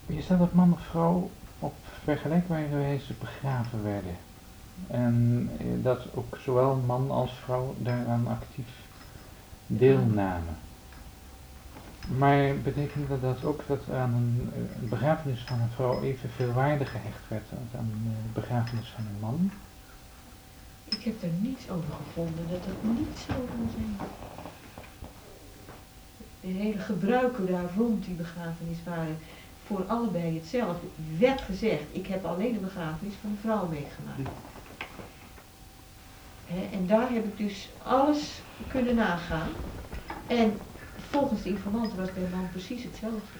Je staat dat man of vrouw op vergelijkbare wijze begraven werden. En dat ook zowel man als vrouw daaraan actief deelnamen. Maar betekende dat ook dat aan een begrafenis van een vrouw evenveel waarde gehecht werd als aan een begrafenis van een man? Ik heb er niets over gevonden dat het niet zo kan zijn. De hele gebruiken daar rond die begrafenis waren voor allebei hetzelfde. Werd gezegd, ik heb alleen de begrafenis van een vrouw meegemaakt. En daar heb ik dus alles kunnen nagaan. En volgens de informanten was bij man precies hetzelfde.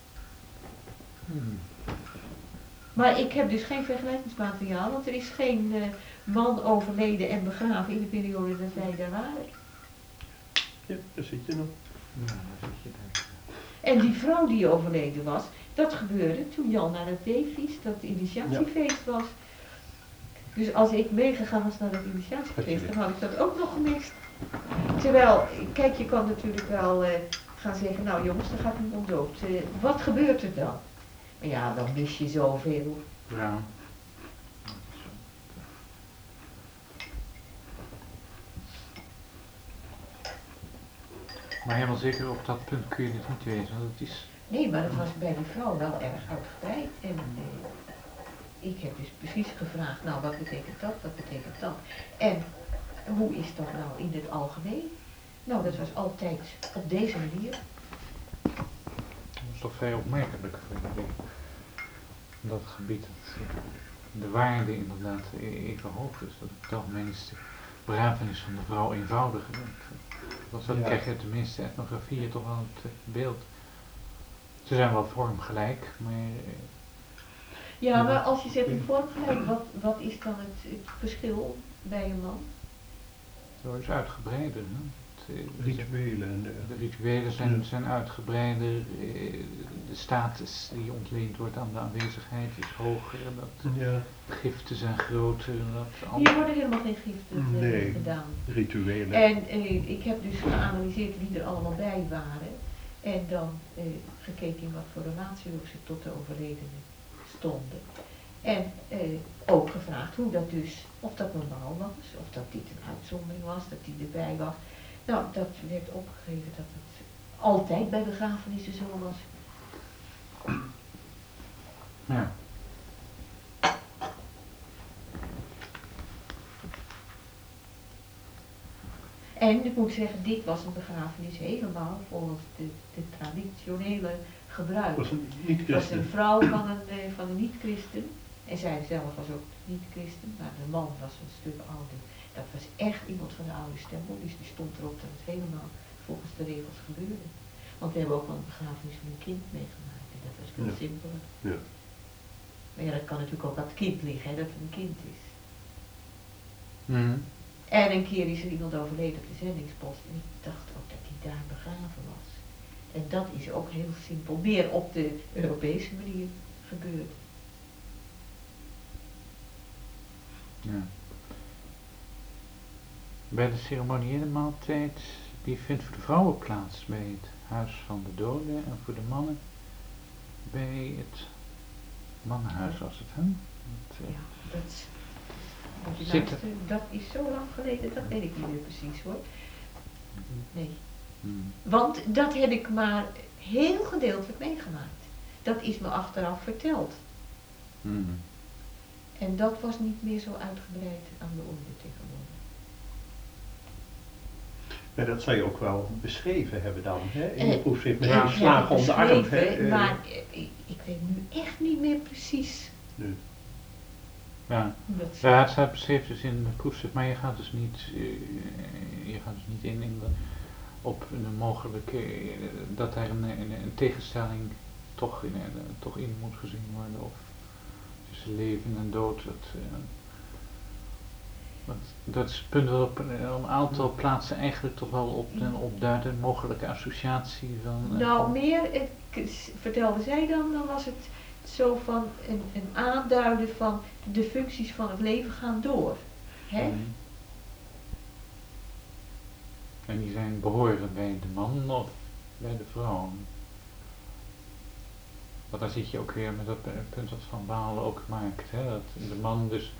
Maar ik heb dus geen vergelijkingsmateriaal, want er is geen man overleden en begraven in de periode dat wij daar waren. Ja, daar zit je nog. Ja, daar zit je daar. En die vrouw die overleden was, dat gebeurde toen Jan naar het Beefeest, dat initiatiefeest was. Dus als ik meegegaan was naar dat initiatiefeest, dan had ik dat ook nog gemist. Terwijl, kijk, je kan natuurlijk wel gaan zeggen, nou jongens, dan gaat iemand dood. Wat gebeurt er dan? Maar ja, dan mis je zoveel. Ja. Maar helemaal zeker op dat punt kun je het niet weten, want het is... Nee, maar dat was bij die vrouw wel erg uitgebreid. En ik heb dus precies gevraagd, nou wat betekent dat, wat betekent dat? En hoe is dat nou in het algemeen? Nou, dat was altijd op deze manier. Dat is toch vrij opmerkelijk voor jullie. Dat gebied, dat de waarde inderdaad even hoog is. Dat op het algemeen is de begrafenis van de vrouw eenvoudiger. Want dat krijg je uit de meeste etnografieën toch wel het beeld. Ze zijn wel vormgelijk, maar... Ja, maar als je zegt in vormgelijk, wat is dan het verschil bij een man? Dat is uitgebreider. Hè? Rituelen en de rituelen zijn uitgebreider, de status die ontleend wordt aan de aanwezigheid is hoger, de giften zijn groter. Hier worden helemaal geen giften gedaan. Rituelen. En ik heb dus geanalyseerd wie er allemaal bij waren en dan gekeken in wat voor relatie ze tot de overledene stonden. En ook gevraagd hoe dat dus, of dat normaal was, of dat dit een uitzondering was, dat die erbij was. Nou, dat werd opgegeven dat het altijd bij begrafenissen zo was. Ja. En ik moet zeggen, dit was een begrafenis helemaal volgens de traditionele gebruik. Het was een vrouw van een niet-christen. En zij zelf was ook niet-christen, maar de man was een stuk ouder. Dat was echt iemand van de oude stempel, dus die stond erop dat het helemaal volgens de regels gebeurde. Want we hebben ook wel een begrafenis van een kind meegemaakt en dat was veel simpeler. Ja. Maar ja, dat kan natuurlijk ook aan het kind liggen, hè, dat het een kind is. Mm. En een keer is er iemand overleden op de zendingspost en ik dacht ook dat hij daar begraven was. En dat is ook heel simpel, meer op de Europese manier gebeurd. Ja. Bij de ceremoniële maaltijd, die vindt voor de vrouwen plaats bij het huis van de doden en voor de mannen bij het mannenhuis was het, hè? Dat is zo lang geleden, dat weet ik niet meer precies hoor. Nee. Mm. Want dat heb ik maar heel gedeeltelijk meegemaakt. Dat is me achteraf verteld. Mm. En dat was niet meer zo uitgebreid aan de orde tegenwoordig. Maar dat zou je ook wel beschreven hebben dan, hè? In je proefschrift met een slag om de arm. Hè? Maar ik weet nu echt niet meer precies. Nee. Ja. Ja, het staat beschreven dus in de proefschrift, maar je gaat dus niet in op een mogelijke, dat er een tegenstelling toch in moet gezien worden, of tussen leven en dood. Dat is het punt dat op een aantal plaatsen eigenlijk toch wel opduidt, een mogelijke associatie van... meer, vertelde zij dan was het zo van een aanduiden van de functies van het leven gaan door. Hè? Mm. En die zijn behoren bij de man of bij de vrouw? Want dan zit je ook weer met dat punt wat Van Baal ook maakt, hè? Dat de man dus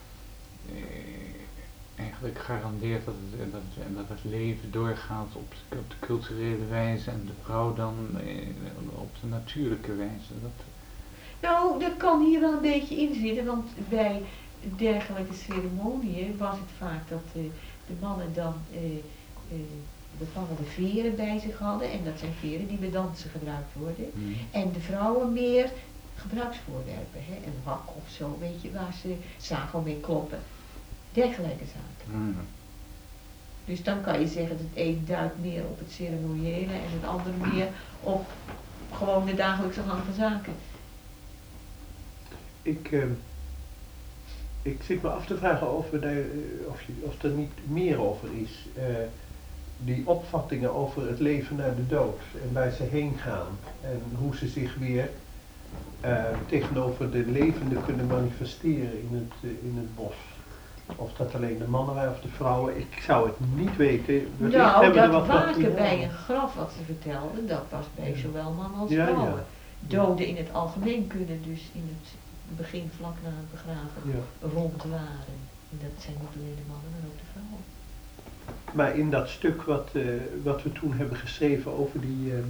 eigenlijk garandeert dat het leven doorgaat op de culturele wijze en de vrouw dan op de natuurlijke wijze. Nou, dat kan hier wel een beetje in zitten, want bij dergelijke ceremonieën was het vaak dat de mannen dan bepaalde veren bij zich hadden, en dat zijn veren die bij dansen gebruikt worden, en de vrouwen meer gebruiksvoorwerpen, hè, een hak of zo, weet je, waar ze zagen mee kloppen, dergelijke zaken. Dus dan kan je zeggen dat het een duidt meer op het ceremoniële en het andere meer op gewoon de dagelijkse gang van zaken. Ik zit me af te vragen of er niet meer over is. Die opvattingen over het leven na de dood en waar ze heen gaan en hoe ze zich weer tegenover de levenden kunnen manifesteren in het bos. Of dat alleen de mannen waren of de vrouwen, ik zou het niet weten. Nou, dat waken bij een graf wat ze vertelden, dat was bij zowel mannen als vrouwen. Ja. Doden in het algemeen kunnen dus in het begin vlak na het begraven rondwaren. En dat zijn niet alleen de mannen, maar ook de vrouwen. Maar in dat stuk wat we toen hebben geschreven over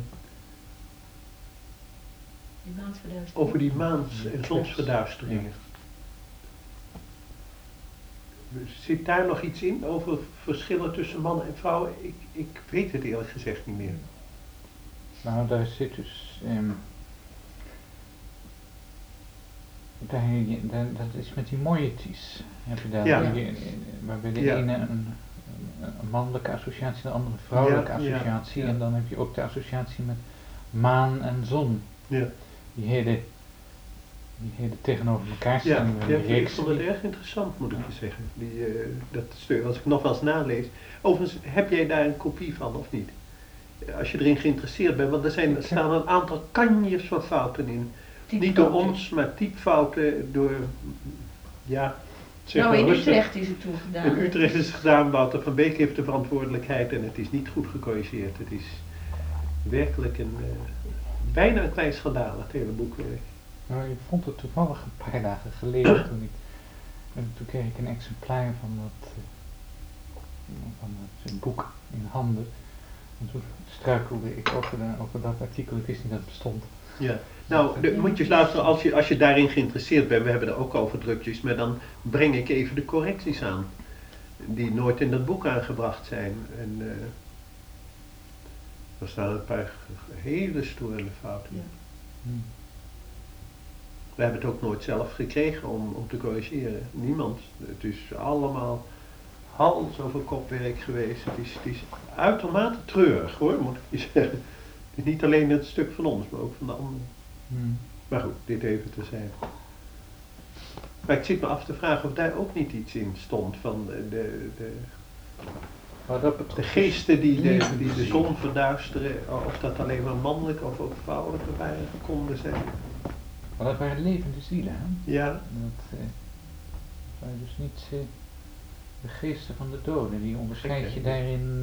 die maans- en zonsverduisteringen. Zit daar nog iets in over verschillen tussen mannen en vrouwen? Ik weet het eerlijk gezegd niet meer. Nou, daar zit dus... dat is met die moieties. Heb je daar, waarbij de ene een mannelijke associatie en de andere een vrouwelijke associatie. En dan heb je ook de associatie met maan en zon. Ja. Die hele tegenover elkaar staan. Ik vond het erg interessant, moet ik je zeggen. Dat stuk, als ik nog wel eens nalees. Overigens, heb jij daar een kopie van of niet? Als je erin geïnteresseerd bent, want er staan een aantal kanjes van fouten in. Niet door ons, maar typfouten door, in Utrecht is het toen gedaan. In Utrecht is het gedaan, Wouter van Beek heeft de verantwoordelijkheid en het is niet goed gecorrigeerd. Het is werkelijk bijna een klein schandaal, het hele boekwerk. Nou, ik vond het toevallig een paar dagen geleden toen kreeg ik een exemplaar van dat boek in handen. En toen struikelde ik over dat artikel, ik wist niet dat het bestond. Ja, nou, moet je luisteren, als je daarin geïnteresseerd bent, we hebben er ook over drukjes, maar dan breng ik even de correcties aan, die nooit in dat boek aangebracht zijn. En er staan een paar hele storende fouten. Ja. We hebben het ook nooit zelf gekregen om te corrigeren. Niemand. Het is allemaal hals over kopwerk geweest. Het is uitermate treurig hoor, moet ik je zeggen. Het is niet alleen het stuk van ons, maar ook van de anderen. Maar goed, dit even terzijde. Maar ik zit me af te vragen of daar ook niet iets in stond van de geesten die de zon verduisteren, of dat alleen maar mannelijk of ook vrouwelijke waren konden zijn. Maar dat waren levende zielen, hè? Ja. Dat waren dus niet de geesten van de doden, die onderscheid je daarin...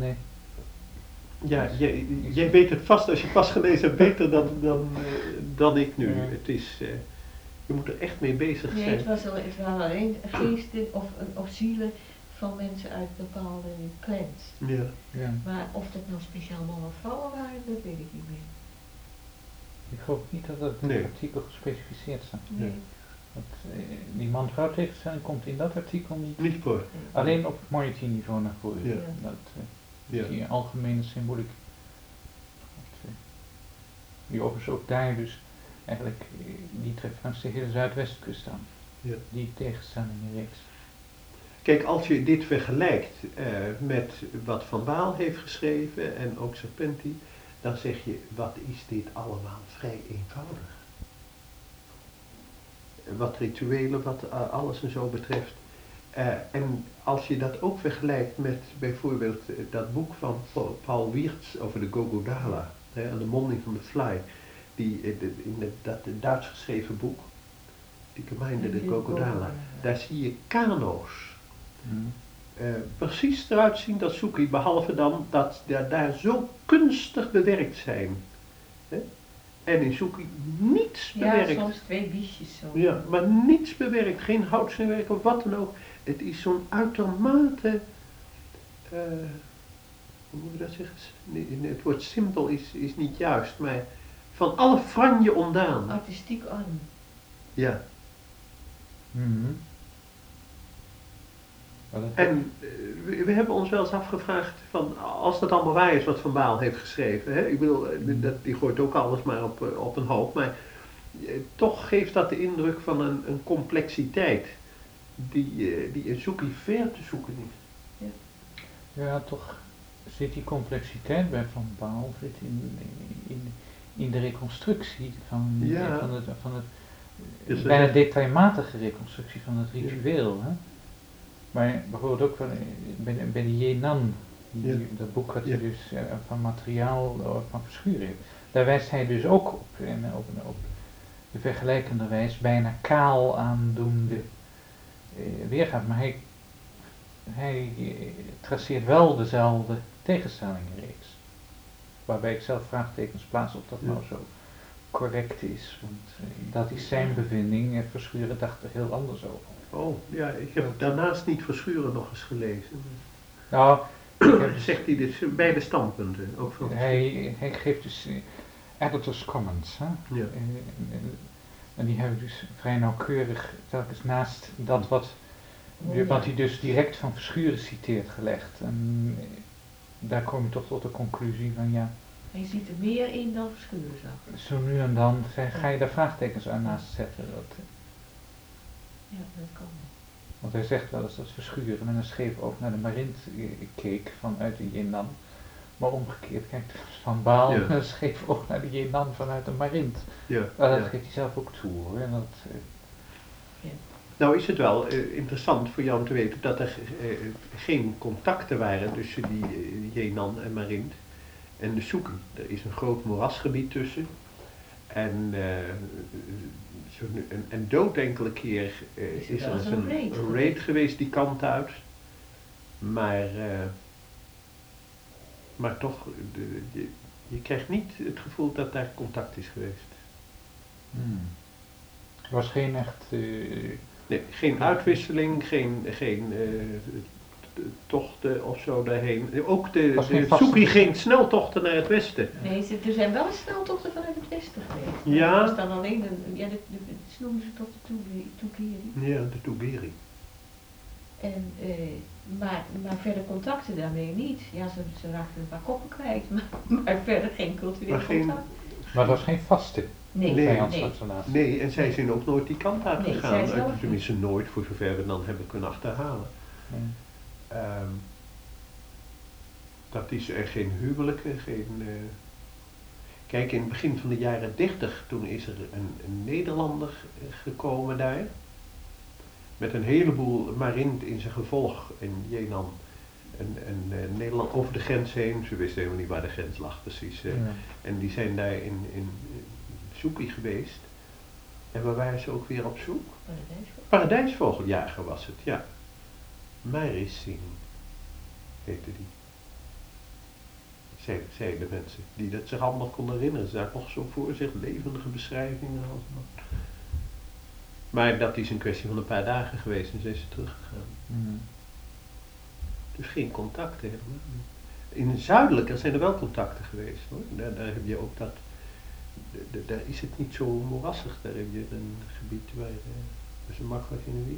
jij weet het vast, als je pas gelezen hebt, beter dan ik nu. Het is, je moet er echt mee bezig zijn. Nee, het waren alleen geesten of zielen van mensen uit bepaalde clans. Ja. Maar of dat nou speciaal mannen of vrouwen waren, dat weet ik niet meer. Ik geloof niet dat dat in het artikel gespecificeerd staat. Nee. Die man-vrouw tegenstelling komt in dat artikel niet voor. Alleen op het moiety niveau naar voren. Ja. Die algemene symboliek. Die overigens ook daar dus eigenlijk, die treft langs de hele Zuidwestkust aan. Ja. Die tegenstaan in de reeks. Kijk, als je dit vergelijkt met wat Van Baal heeft geschreven en ook Serpenty, dan zeg je, wat is dit allemaal vrij eenvoudig. Wat rituelen, wat alles en zo betreft. En als je dat ook vergelijkt met bijvoorbeeld dat boek van Paul Wiertz over de Gogodala, aan de monding van de Fly, dat Duits geschreven boek, die Gemeinde de Gogodala, daar zie je kano's. Precies eruit zien dat Suki, behalve dan dat daar zo kunstig bewerkt zijn. En in Soekie niets bewerkt. Ja, soms 2 biesjes zo. Ja, maar niets bewerkt, geen houtsnijwerk of wat dan ook. Het is zo'n uitermate, hoe moet je dat zeggen? Nee, het woord simpel is niet juist, maar van alle franje ontdaan. Artistiek arm. Ja. Mhm. En we hebben ons wel eens afgevraagd van, als dat allemaal waar is wat Van Baal heeft geschreven, hè? Ik bedoel, die gooit ook alles maar op een hoop, maar toch geeft dat de indruk van een complexiteit die in Soekie ver te zoeken is. Ja, toch zit die complexiteit bij Van Baal zit in de reconstructie van het Dus bijna detailmatige reconstructie van het ritueel. Hè? Maar bijvoorbeeld ook bij de Jenan, dat boek wat hij dus van materiaal van verschuren heeft, daar wijst hij dus ook op de vergelijkende wijze bijna kaal aandoende weergave. Maar hij traceert wel dezelfde tegenstellingenreeks. Waarbij ik zelf vraagtekens plaats of dat nou zo correct is. Want dat is zijn bevinding en Verschuren dacht er heel anders over. Oh, ja, ik heb daarnaast niet Verschuren nog eens gelezen. Nou, zegt hij dus beide standpunten, ook van hij geeft dus editors comments. Hè? Ja. En die hebben dus vrij nauwkeurig telkens naast dat wat hij dus direct van Verschuren citeert gelegd. En daar kom je toch tot de conclusie van ja. Je ziet er meer in dan Verschuren zag. Zo nu en dan ga je daar vraagtekens aan naast zetten. Ja, dat kan. Want hij zegt wel eens dat Verschuren met een scheef oog naar de Marint keek vanuit de Jenan. Maar omgekeerd kijkt Van Baal met een scheef oog naar de Jenan vanuit de Marint. Ja, dat geeft hij zelf ook toe hoor. En Nou is het wel interessant voor jou om te weten dat er geen contacten waren tussen die Jenan en Marint en de Soekie. Er is een groot moerasgebied tussen. En dood enkele keer is er eens een raid geweest die kant uit. Maar toch, je krijgt niet het gevoel dat daar contact is geweest. Er was geen echt... Nee, geen uitwisseling, geen tochten of zo daarheen. Ook de Soekie geen sneltochten naar het westen. Nee, er zijn wel sneltochten vanuit het westen geweest. Ja. Dat was dan alleen dat noemen ze toch de Toegeri. Ja, de Toegeri. En, maar verder contacten daarmee niet. Ja, ze raakten een paar koppen kwijt, maar verder geen cultureel contact. Maar dat was geen vaste vijandsrelatie. Nee, en zij zijn ook nooit die kant uitgegaan. Nee, tenminste nooit, voor zover we dan hebben kunnen achterhalen. Dat is er geen huwelijken, Kijk, in het begin van de jaren 30, toen is er een Nederlander gekomen daar. Met een heleboel Marint in zijn gevolg in Jenan. En Nederland over de grens heen. Ze wisten helemaal niet waar de grens lag precies. En die zijn daar in Soekie geweest. En waar waren ze ook weer op zoek? Paradijsvogeljager was het, ja. Marising heette die. Zeiden de mensen die dat zich allemaal konden herinneren. Ze hadden nog zo voor zich levendige beschrijvingen. Maar dat is een kwestie van een paar dagen geweest en zijn ze teruggegaan. Dus geen contacten helemaal. In het zuidelijke zijn er wel contacten geweest hoor. Daar heb je ook dat. Daar is het niet zo moerassig. Daar heb je een gebied waar ze makkelijk in de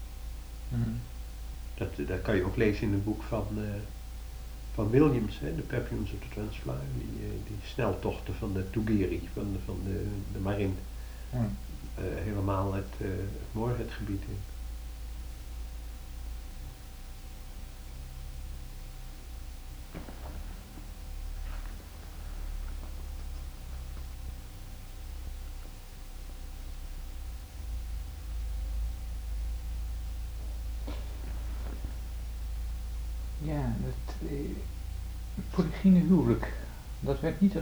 wieg. Dat kan je ook lezen in het boek van Williams, hè, de Papillons of the Transvaal, die sneltochten van de Toegeri, van de Marint. Helemaal het Moorhead-gebied in. Ja, het polygyne huwelijk, dat werd niet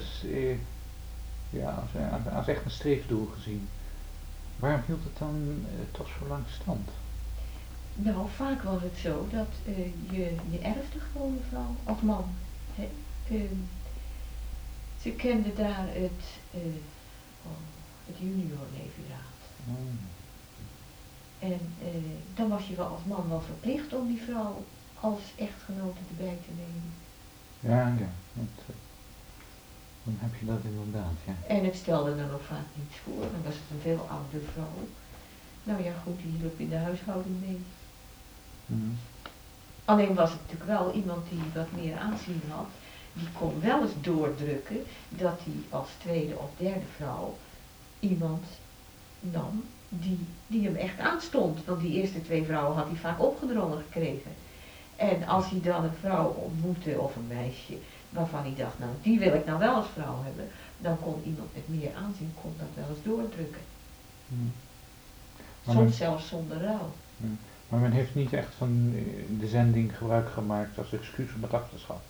als echt een streefdoel gezien. Waarom hield het dan toch zo lang stand? Nou, vaak was het zo dat je erfde gewoon een vrouw als man. Ze kenden daar het het juniorleveraat. Oh. En dan was je wel als man wel verplicht om die vrouw als echtgenote erbij te nemen. Ja, dan heb je dat inderdaad, ja. En het stelde dan ook vaak niets voor, dan was het een veel oudere vrouw. Nou ja goed, die hielp in de huishouding mee. Mm. Alleen was het natuurlijk wel iemand die wat meer aanzien had. Die kon wel eens doordrukken dat hij als tweede of derde vrouw iemand nam die hem echt aanstond. Want die eerste 2 vrouwen had hij vaak opgedrongen gekregen. En als hij dan een vrouw ontmoette of een meisje waarvan hij dacht, nou die wil ik nou wel als vrouw hebben, dan kon iemand met meer aanzien kon dat wel eens doordrukken. Mm. Soms zelfs zonder rouw. Maar men heeft niet echt van de zending gebruik gemaakt als excuus om het af te schaffen.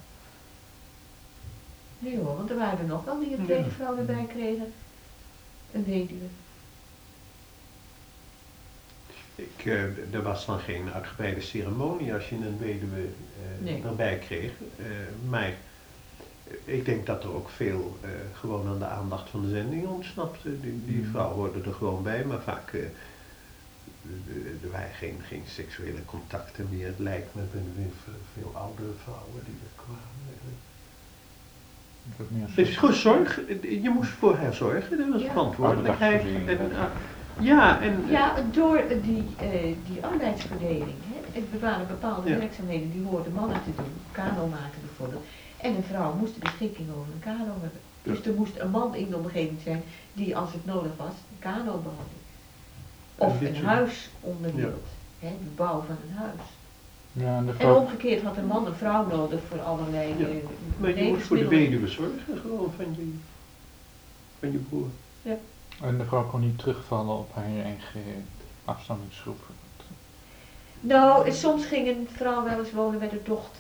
Nee hoor, want er waren er nog wel die een tweede vrouw erbij kregen. Een weduwe. Er was dan geen uitgebreide ceremonie als je een weduwe Nee. erbij kreeg. Maar ik denk dat er ook veel gewoon aan de aandacht van de zending ontsnapte. Die vrouw hoorde er gewoon bij, maar vaak er waren geen seksuele contacten meer. Het lijkt me veel oudere vrouwen die er kwamen. Dus goed, zorg, je moest voor haar zorgen, dat was verantwoordelijkheid. Ja, door die arbeidsverdeling. Hè. Er waren bepaalde werkzaamheden die hoorden mannen te doen, kano maken bijvoorbeeld. En een vrouw moest de beschikking over een kano hebben. Dus er moest een man in de omgeving zijn die als het nodig was een kano behandelde. Of een huis onderhield, hè, de bouw van een huis. Ja, en omgekeerd had een man een vrouw nodig voor allerlei maar je moest voor de weduwe zorgen gewoon van je broer. Ja. En de vrouw kon niet terugvallen op haar eigen afstammingsgroep. Nou, soms ging een vrouw wel eens wonen bij de dochter.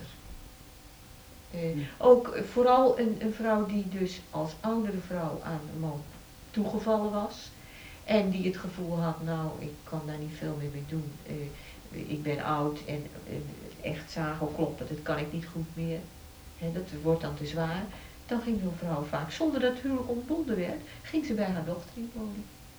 Ook vooral een vrouw die dus als oudere vrouw aan een man toegevallen was. En die het gevoel had, nou, ik kan daar niet veel meer mee doen. Ik ben oud en echt zagen kloppen, dat kan ik niet goed meer. Dat wordt dan te zwaar. Dan ging zo'n vrouw vaak, zonder dat het huwelijk ontbonden werd, ging ze bij haar dochter in wonen.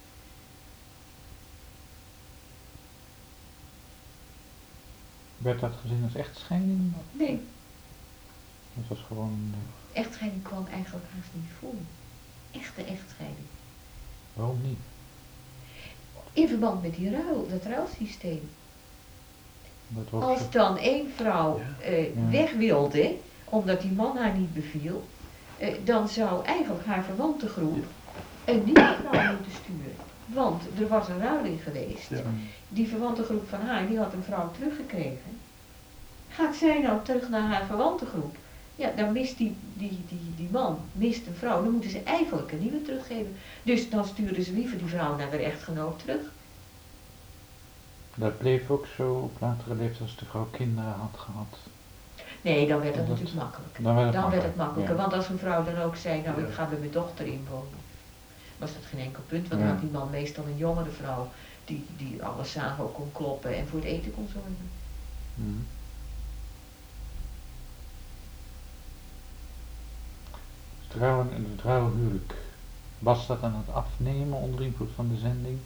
Werd dat gezien als echtscheiding? Nee. Het was gewoon... Echtscheiding kwam eigenlijk haast niet voor. Echte echtscheiding. Waarom niet? In verband met dat ruilsysteem. Als zo... dan één vrouw weg wilde, omdat die man haar niet beviel, dan zou eigenlijk haar verwantengroep een nieuwe vrouw moeten sturen. Want er was een ruiling geweest. Ja. Die verwantengroep van haar, die had een vrouw teruggekregen. Gaat zij nou terug naar haar verwantengroep? Ja, dan mist die man, mist een vrouw. Dan moeten ze eigenlijk een nieuwe teruggeven. Dus dan sturen ze liever die vrouw naar haar echtgenoot terug. Dat bleef ook zo op latere leeftijd als de vrouw kinderen had gehad. Nee, dan werd het natuurlijk makkelijker. Dan werd het makkelijker, want als een vrouw dan ook zei, nou ik ga bij mijn dochter inwonen, was dat geen enkel punt, want dan had die man meestal een jongere vrouw die alles zagen kon kloppen en voor het eten kon zorgen. Het trouwhuwelijk, was dat aan het afnemen onder invloed van de zending?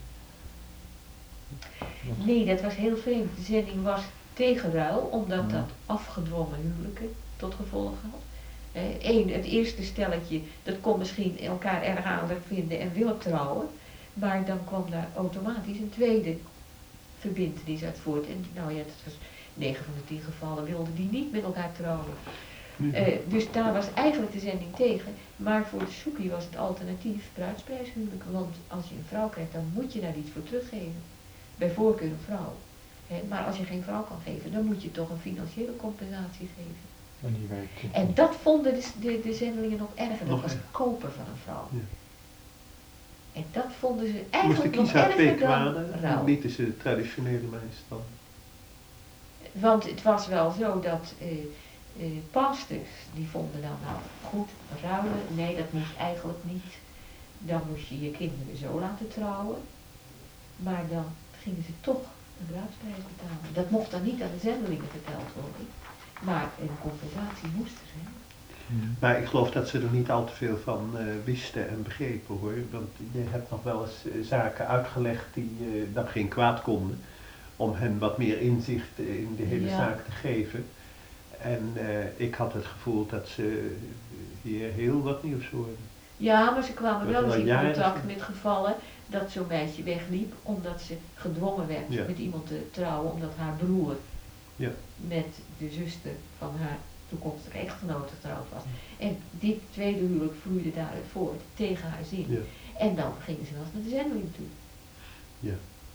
Nee, dat was heel vreemd. De zending was tegen ruil, omdat dat afgedwongen huwelijken tot gevolg had. Het eerste stelletje, dat kon misschien elkaar erg aardig vinden en willen trouwen, maar dan kwam daar automatisch een tweede verbintenis uit voort. En nou ja, dat was 9 van de 10 gevallen wilden die niet met elkaar trouwen. Dus daar was eigenlijk de zending tegen, maar voor de soekie was het alternatief bruidsprijshuwelijk, want als je een vrouw krijgt, dan moet je daar iets voor teruggeven. Bij voorkeur een vrouw. Maar als je geen vrouw kan geven, dan moet je toch een financiële compensatie geven. En dat vonden de zendelingen nog erger, dat was het kopen van een vrouw. Ja. En dat vonden ze eigenlijk nog erger dan rouw. Niet is de traditionele meestal. Want het was wel zo dat pastors, die vonden dan nou goed, ruilen, nee dat moest eigenlijk niet. Dan moest je je kinderen zo laten trouwen. Maar dan gingen ze toch een bruidsprijs betalen. Dat mocht dan niet aan de zendelingen verteld worden. Maar een compensatie moest er zijn. Maar ik geloof dat ze er niet al te veel van wisten en begrepen hoor. Want je hebt nog wel eens zaken uitgelegd die dan geen kwaad konden. Om hen wat meer inzicht in de hele zaak te geven. En ik had het gevoel dat ze hier heel wat nieuws hoorden. Ja, maar ze kwamen wel eens in contact met gevallen dat zo'n meisje wegliep omdat ze gedwongen werd met iemand te trouwen omdat haar broer met de zuster van haar toekomstige echtgenoot getrouwd was. En dit tweede huwelijk vloeide daaruit voort tegen haar zin. Ja. En dan gingen ze wel eens naar de zendeling toe. Ja.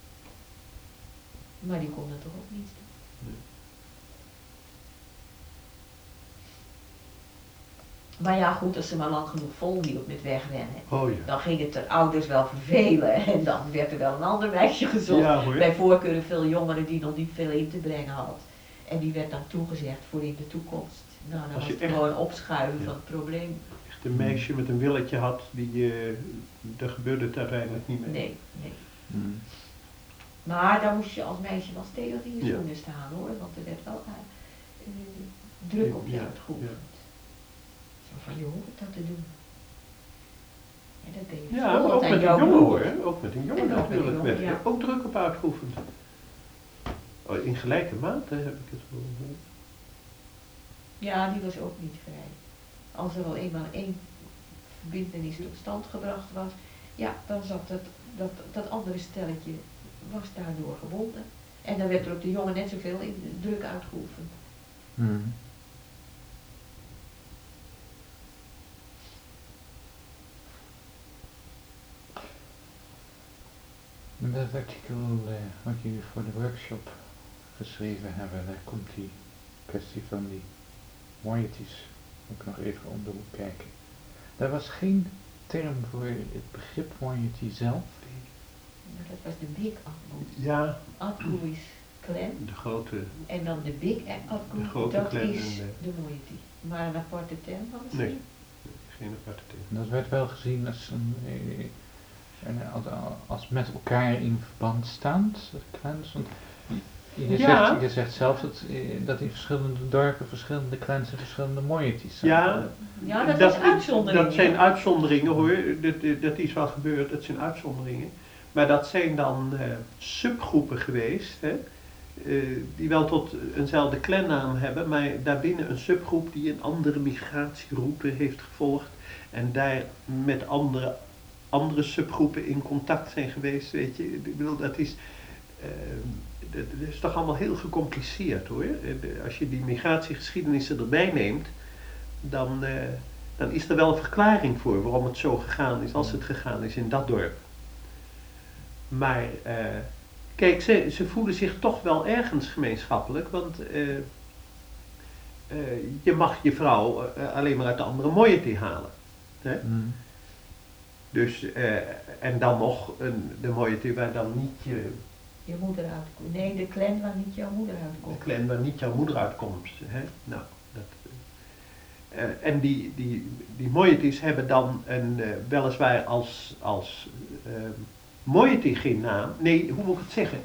Maar die kon dat toch ook niet doen. Nee. Maar ja goed, als ze maar lang genoeg volhield met wegrennen, ja. dan ging het de ouders wel vervelen en dan werd er wel een ander meisje gezocht. Ja, bij voorkeur een veel jongere die nog niet veel in te brengen had. En die werd dan toegezegd voor in de toekomst. Nou, dan was het gewoon opschuiven van het probleem. Echt een meisje met een willetje had, daar gebeurde het uiteindelijk niet mee. Nee. Maar daar moest je als meisje wel stevig in je schoenen staan hoor, want er werd wel druk op je uitgeoefend. Zo van je hoort dat te doen. En dat deed je maar ook met een jongen hoor, ook met een jongen natuurlijk werd er ook druk op uitgeoefend. In gelijke mate heb ik het gehoord. Ja, die was ook niet vrij. Als er al eenmaal één verbintenis tot stand gebracht was, dan zat dat andere stelletje was daardoor gebonden. En dan werd er op de jongen net zoveel in de druk uitgeoefend. In dat artikel wat jullie voor de workshop geschreven hebben, daar komt die kwestie van die moieties ook nog even om de hoek kijken. Daar was geen term voor het begrip moiety zelf. Maar dat was de Big Atgu. Ja. Atgu is clan. De grote. En dan de Big Atgu, dat is de moiety. Maar een aparte term hadden ze niet? Nee, geen aparte term. Dat werd wel gezien als met elkaar in verband staand, clans. Want je zegt zelf dat in verschillende dorpen verschillende clans en verschillende moieties zijn. Ja, dat is uitzonderingen. Dat zijn uitzonderingen hoor, dat is wel gebeurd, dat zijn uitzonderingen. Maar dat zijn dan subgroepen geweest, hè, die wel tot eenzelfde clannaam hebben, maar daarbinnen een subgroep die een andere migratieroute heeft gevolgd en daar met andere subgroepen in contact zijn geweest, weet je. Ik bedoel, dat is toch allemaal heel gecompliceerd hoor. Als je die migratiegeschiedenissen erbij neemt, dan is er wel een verklaring voor waarom het zo gegaan is als het gegaan is in dat dorp. Maar kijk, ze voelen zich toch wel ergens gemeenschappelijk, want je mag je vrouw alleen maar uit de andere moiety halen. Hè? Dus, en dan nog de moiety waar dan niet je moeder uitkomt. Nee, de clan waar niet jouw moeder uitkomt. De clan waar niet jouw moeder uitkomt. Hè? Nou, en die moieties hebben dan weliswaar als moiety geen naam. Nee, hoe moet ik het zeggen?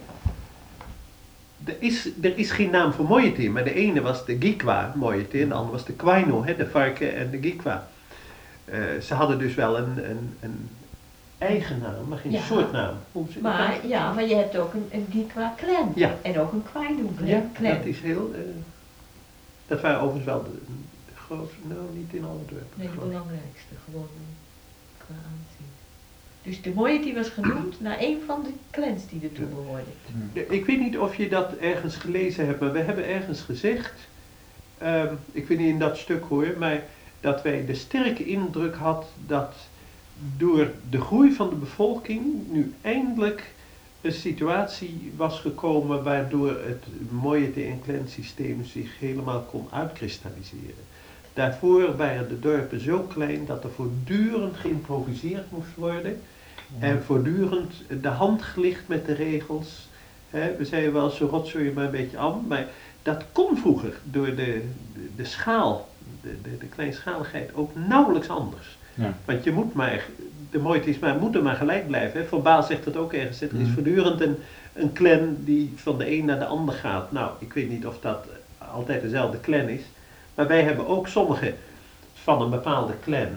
Er is geen naam voor moiety, maar de ene was de Gikwa moiety en de andere was de Kwaino, de varken en de Gikwa. Ze hadden dus wel een eigen naam, maar geen soortnaam. Maar je hebt ook een Gikwa clan en ook een Kwaino clan. Ja, dat is heel... dat waren overigens wel de grootste, nou niet in alle dorpen. Nee, de belangrijkste, gewoon qua aanzien. Dus de moiety was genoemd naar een van de clans die ertoe behoorden. Ik weet niet of je dat ergens gelezen hebt, maar we hebben ergens gezegd, ik weet niet in dat stuk hoor, maar dat wij de sterke indruk had dat door de groei van de bevolking nu eindelijk een situatie was gekomen waardoor het moiety en clan systeem zich helemaal kon uitkristalliseren. Daarvoor waren de dorpen zo klein dat er voortdurend geïmproviseerd moest worden en voortdurend de hand gelicht met de regels. We zeiden wel zo rotzooi je maar een beetje aan, maar dat kon vroeger door de schaal, de kleinschaligheid ook nauwelijks anders. Ja. Want je moet maar, de moeite is maar, moet er maar gelijk blijven. Hè. Van Baal zegt dat ook ergens, er is voortdurend een clan die van de een naar de ander gaat. Nou, ik weet niet of dat altijd dezelfde clan is, maar wij hebben ook van een bepaalde clan,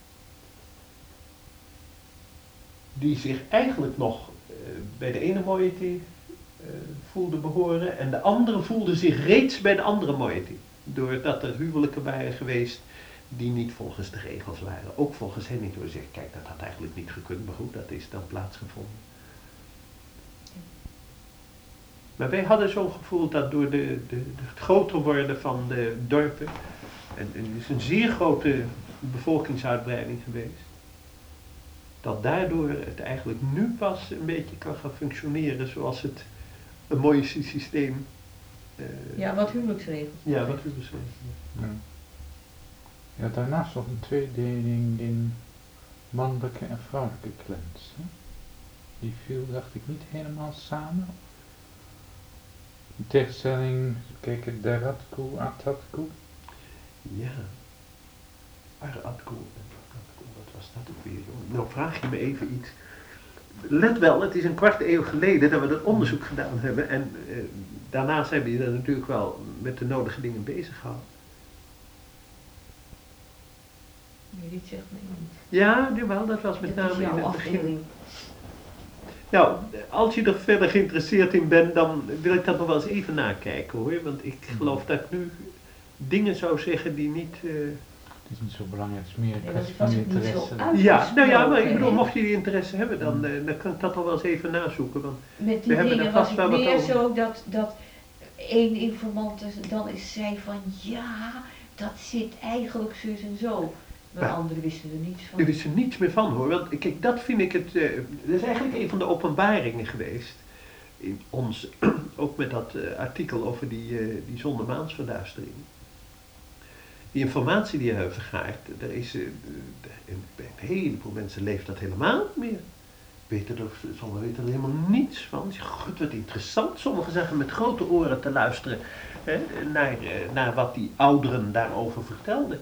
die zich eigenlijk nog bij de ene moiety voelde behoren en de andere voelde zich reeds bij de andere moiety. Doordat er huwelijken waren geweest die niet volgens de regels waren. Ook volgens hen niet. Door te zeggen, kijk, dat had eigenlijk niet gekund, maar goed, dat is dan plaatsgevonden. Maar wij hadden zo'n gevoel dat door het groter worden van de dorpen, en er is een zeer grote bevolkingsuitbreiding geweest, dat daardoor het eigenlijk nu pas een beetje kan gaan functioneren zoals het een mooi systeem. Ja, wat huwelijksregels. Ja, wat huwelijksregels. Ja. Ja, daarnaast nog een tweedeling in mannelijke en vrouwelijke clans. Hè? Die viel, dacht ik, niet helemaal samen. In tegenstelling, kijk, Daratku, Atatku. Ja. Aratku, wat was dat ook weer? Nou vraag je me even iets. Let wel, het is een kwart eeuw geleden dat we dat onderzoek gedaan hebben en daarnaast hebben we je er natuurlijk wel met de nodige dingen bezig gehouden. Nee, dit zegt me niet. Ja, jawel, dat was met Dit is name in jouw het begin. afdeling. Nou, als je er verder geïnteresseerd in bent, dan wil ik dat nog wel eens even nakijken hoor. Want ik geloof dat ik nu dingen zou zeggen die niet... Het is niet zo belangrijk, het is meer een Nee, kwestie dat van was ook niet zo interesse. uit. Ja, nou ja, maar ik bedoel, hè? mocht je die interesse hebben, dan kan ik dat nog wel eens even nazoeken. Want Met we die hebben dingen er was vast het wel wat meer over. zo dat één informant dan is zei van ja, dat zit eigenlijk zus en zo. Maar Ja. anderen wisten er niets van. er is er niets meer van hoor. Want kijk, dat vind ik het... dat is eigenlijk een van de openbaringen geweest. In ons, ook met dat artikel over die zondemaansverduistering. Die informatie die je hebt vergaard, daar is bij een heleboel mensen leeft dat helemaal niet meer. Sommigen weten er helemaal niets van. God, wat interessant. Sommigen zeggen met grote oren te luisteren naar wat die ouderen daarover vertelden.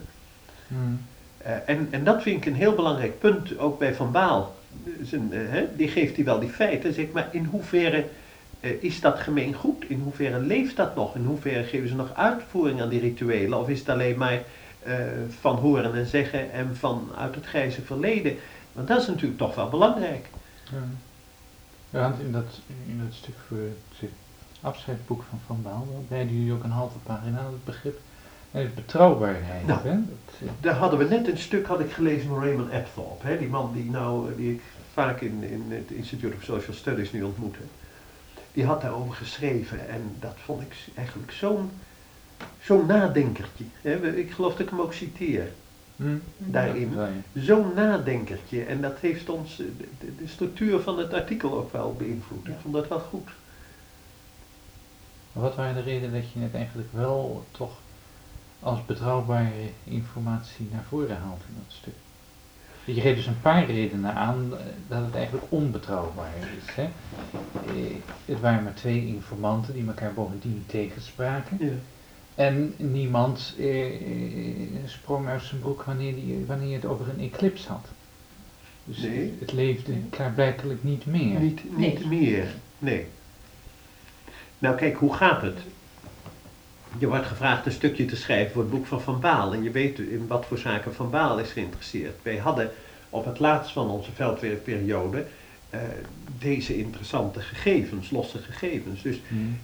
En dat vind ik een heel belangrijk punt, ook bij Van Baal. Die geeft hij wel die feiten, zeg maar in hoeverre is dat gemeengoed? In hoeverre leeft dat nog? In hoeverre geven ze nog uitvoering aan die rituelen? Of is het alleen maar van horen en zeggen en van uit het grijze verleden? Want dat is natuurlijk toch wel belangrijk. Ja. Ja, want in dat stuk voor het afscheidsboek van Baal, wijden jullie ook een halve pagina aan het begrip en het betrouwbaarheid. Nou, hè? Daar hadden we net een stuk had ik gelezen van Raymond Apthorpe, hè? Die man die ik vaak in het Institute of Social Studies nu ontmoet heb. Die had daarover geschreven en dat vond ik eigenlijk zo'n nadenkertje. Hè? Ik geloof dat ik hem ook citeer daarin. Ja, Zo'n nadenkertje en dat heeft ons de structuur van het artikel ook wel beïnvloed. Ja. Ik vond dat wel goed. Maar wat waren de redenen dat je het eigenlijk wel toch als betrouwbare informatie naar voren haalt in dat stuk? Je geeft dus een paar redenen aan dat het eigenlijk onbetrouwbaar is. Hè? Het waren maar 2 informanten die elkaar bovendien tegenspraken. Ja. En niemand sprong uit zijn broek wanneer je het over een eclips had. Dus Nee. het leefde klaarblijkelijk niet meer. Niet Nee. meer, nee. Nou kijk, hoe gaat het? Je wordt gevraagd een stukje te schrijven voor het boek van Van Baal en je weet in wat voor zaken Van Baal is geïnteresseerd. Wij hadden op het laatst van onze veldwerkperiode deze interessante gegevens, losse gegevens. Dus,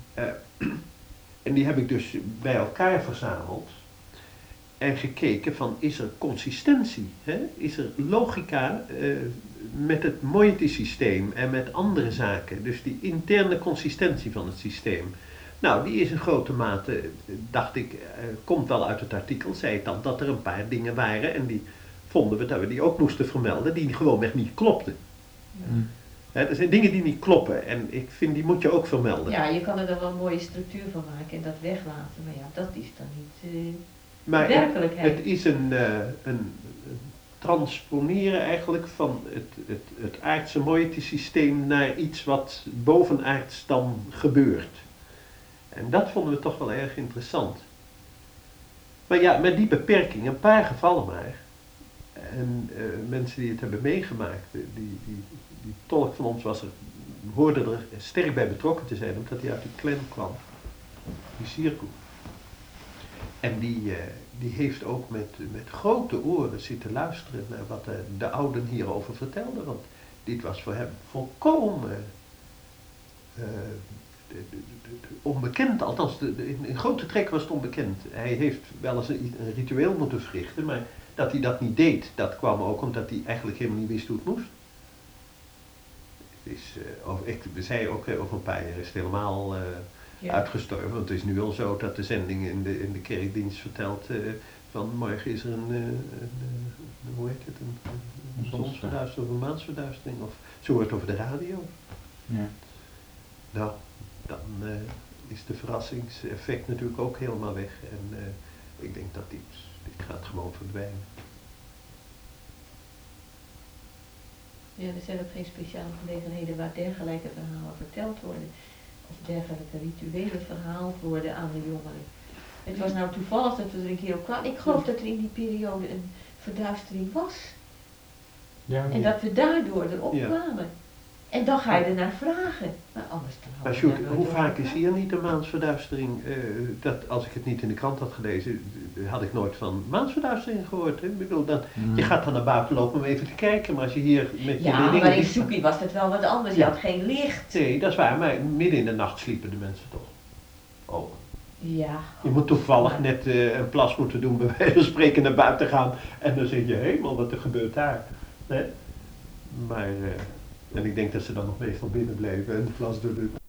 en die heb ik dus bij elkaar verzameld en gekeken van is er consistentie, hè? Is er logica met het moiety-systeem en met andere zaken. Dus die interne consistentie van het systeem. Nou, die is in grote mate, dacht ik, komt wel uit het artikel, zei het dan, dat er een paar dingen waren en die vonden we dat we die ook moesten vermelden, die gewoonweg niet klopten. Er zijn dingen die niet kloppen en ik vind die moet je ook vermelden. Ja, je kan er dan wel een mooie structuur van maken en dat weglaten, maar ja, dat is dan niet Maar werkelijkheid. het is een transponeren eigenlijk van het aardse moiety-systeem naar iets wat bovenaards dan gebeurt. En dat vonden we toch wel erg interessant. Maar ja, met die beperking, een paar gevallen maar. En mensen die het hebben meegemaakt, die tolk van ons hoorde er sterk bij betrokken te zijn, omdat hij uit die clan kwam. Die cirkel. En die heeft ook met grote oren zitten luisteren naar wat de ouden hierover vertelden. Want dit was voor hem volkomen onbekend. Althans, in grote trek was het onbekend. Hij heeft wel eens een ritueel moeten verrichten, maar dat hij dat niet deed, dat kwam ook omdat hij eigenlijk helemaal niet wist hoe het moest. Ik zei ook over een paar jaar is het helemaal uitgestorven. Want het is nu al zo dat de zending in de kerkdienst vertelt van morgen is er hoe heet het, een zonsverduistering of een maansverduistering. Of zo wordt het over de radio. Ja. Nou, dan is de verrassingseffect natuurlijk ook helemaal weg. En ik denk dat dit gaat gewoon verdwijnen. Ja, er zijn ook geen speciale gelegenheden waar dergelijke verhalen verteld worden. Of dergelijke rituelen verhaald worden aan de jongeren. Het was nou toevallig dat we er een keer op kwamen. Ik geloof dat er in die periode een verduistering was. Ja, en dat we daardoor erop kwamen. En dan ga je er naar vragen. Maar anders dan maar Sjoerd, hoe vaak is hier niet een maansverduistering? Dat als ik het niet in de krant had gelezen, had ik nooit van maansverduistering gehoord. Hè? Ik bedoel, je gaat dan naar buiten lopen om even te kijken, maar als je hier met je ja, maar in Soekie was dat wel wat anders. Je had geen licht. Nee, dat is waar, maar midden in de nacht sliepen de mensen toch. Oh. Ja. Je moet toevallig net een plas moeten doen, bij wijze van spreken naar buiten gaan en dan zeg je helemaal wat er gebeurt daar. Nee? Maar, en ik denk dat ze dan nog meestal binnen bleven en de plas door de